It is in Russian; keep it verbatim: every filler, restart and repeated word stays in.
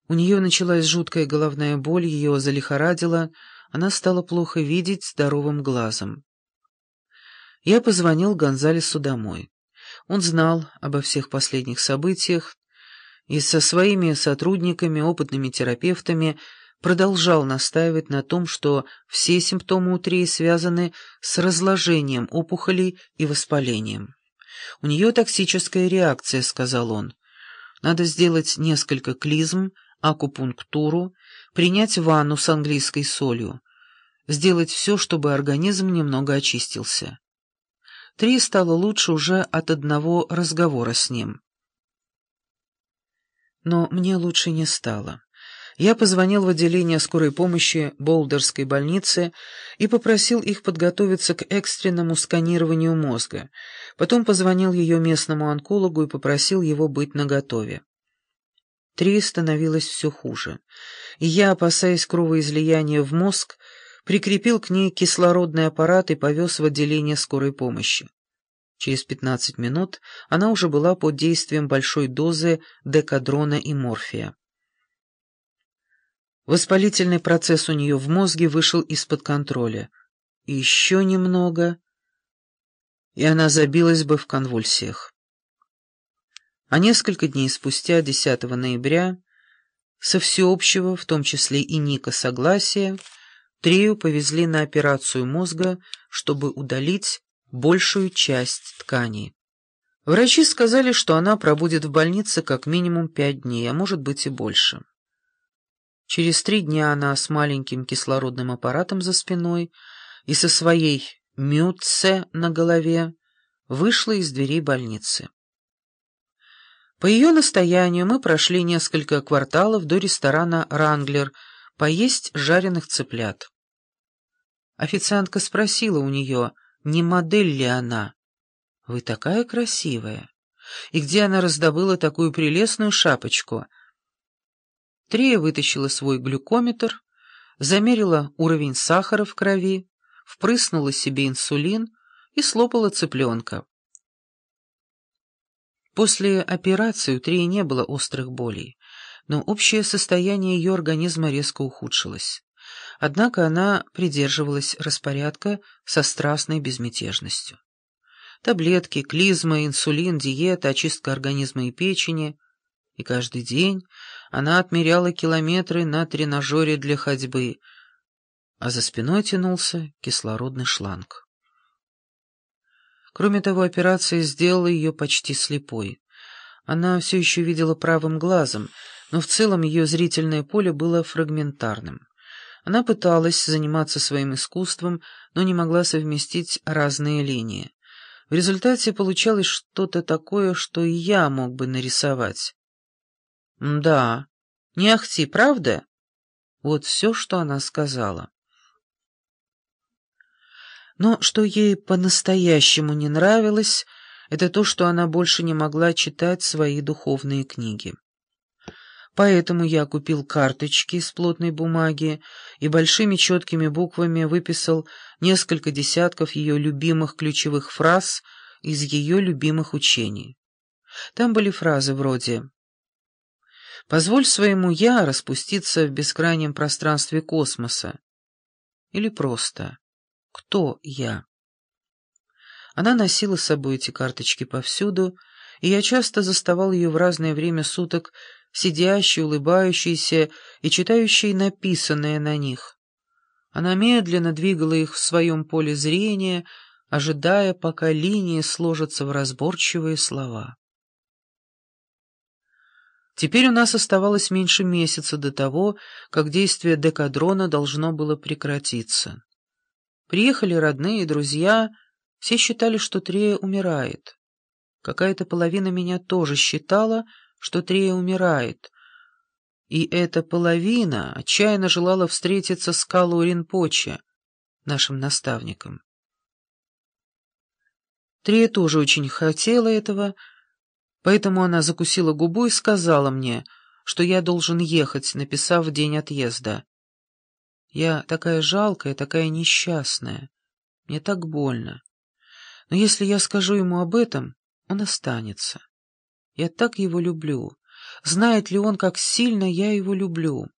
У нее началась жуткая головная боль, ее залихорадило, она стала плохо видеть здоровым глазом. Я позвонил Гонзалесу домой. Он знал обо всех последних событиях и со своими сотрудниками, опытными терапевтами, продолжал настаивать на том, что все симптомы у Трии связаны с разложением опухолей и воспалением. «У нее токсическая реакция», — сказал он. «Надо сделать несколько клизм, акупунктуру, принять ванну с английской солью, сделать все, чтобы организм немного очистился». Трии стало лучше уже от одного разговора с ним. Но мне лучше не стало. Я позвонил в отделение скорой помощи Болдерской больницы и попросил их подготовиться к экстренному сканированию мозга. Потом позвонил ее местному онкологу и попросил его быть наготове. Трии становилось все хуже, и я, опасаясь кровоизлияния в мозг, прикрепил к ней кислородный аппарат и повез в отделение скорой помощи. Через пятнадцать минут она уже была под действием большой дозы декадрона и морфия. Воспалительный процесс у нее в мозге вышел из-под контроля. И еще немного, и она забилась бы в конвульсиях. А несколько дней спустя, десятого ноября, со всеобщего, в том числе и Ника, согласия, Трию повезли на операцию мозга, чтобы удалить большую часть тканей. Врачи сказали, что она пробудет в больнице как минимум пять дней, а может быть и больше. Через три дня она с маленьким кислородным аппаратом за спиной и со своей мютце на голове вышла из дверей больницы. По ее настоянию мы прошли несколько кварталов до ресторана «Ранглер» поесть жареных цыплят. Официантка спросила у нее, не модель ли она. «Вы такая красивая! И где она раздобыла такую прелестную шапочку?» Трия вытащила свой глюкометр, замерила уровень сахара в крови, впрыснула себе инсулин и слопала цыпленка. После операции у Трии не было острых болей, но общее состояние ее организма резко ухудшилось. Однако она придерживалась распорядка со страстной безмятежностью. Таблетки, клизма, инсулин, диета, очистка организма и печени. И каждый день она отмеряла километры на тренажере для ходьбы, а за спиной тянулся кислородный шланг. Кроме того, операция сделала ее почти слепой. Она все еще видела правым глазом, но в целом ее зрительное поле было фрагментарным. Она пыталась заниматься своим искусством, но не могла совместить разные линии. В результате получалось что-то такое, что и я мог бы нарисовать. «Да, не ахти, правда?» Вот все, что она сказала. Но что ей по-настоящему не нравилось, это то, что она больше не могла читать свои духовные книги. Поэтому я купил карточки из плотной бумаги и большими четкими буквами выписал несколько десятков ее любимых ключевых фраз из ее любимых учений. Там были фразы вроде «Позволь своему «я» распуститься в бескрайнем пространстве космоса» или просто «Кто я?». Она носила с собой эти карточки повсюду, и я часто заставал ее в разное время суток сидящей, улыбающейся и читающей написанное на них. Она медленно двигала их в своем поле зрения, ожидая, пока линии сложатся в разборчивые слова. Теперь у нас оставалось меньше месяца до того, как действие декадрона должно было прекратиться. Приехали родные и друзья, все считали, что Трия умирает. Какая-то половина меня тоже считала, что Трия умирает, и эта половина отчаянно желала встретиться с Калу Ринпоче, нашим наставником. Трия тоже очень хотела этого, поэтому она закусила губу и сказала мне, что я должен ехать, написав в день отъезда. Я такая жалкая, такая несчастная, мне так больно. Но если я скажу ему об этом, он останется. Я так его люблю, знает ли он, как сильно я его люблю.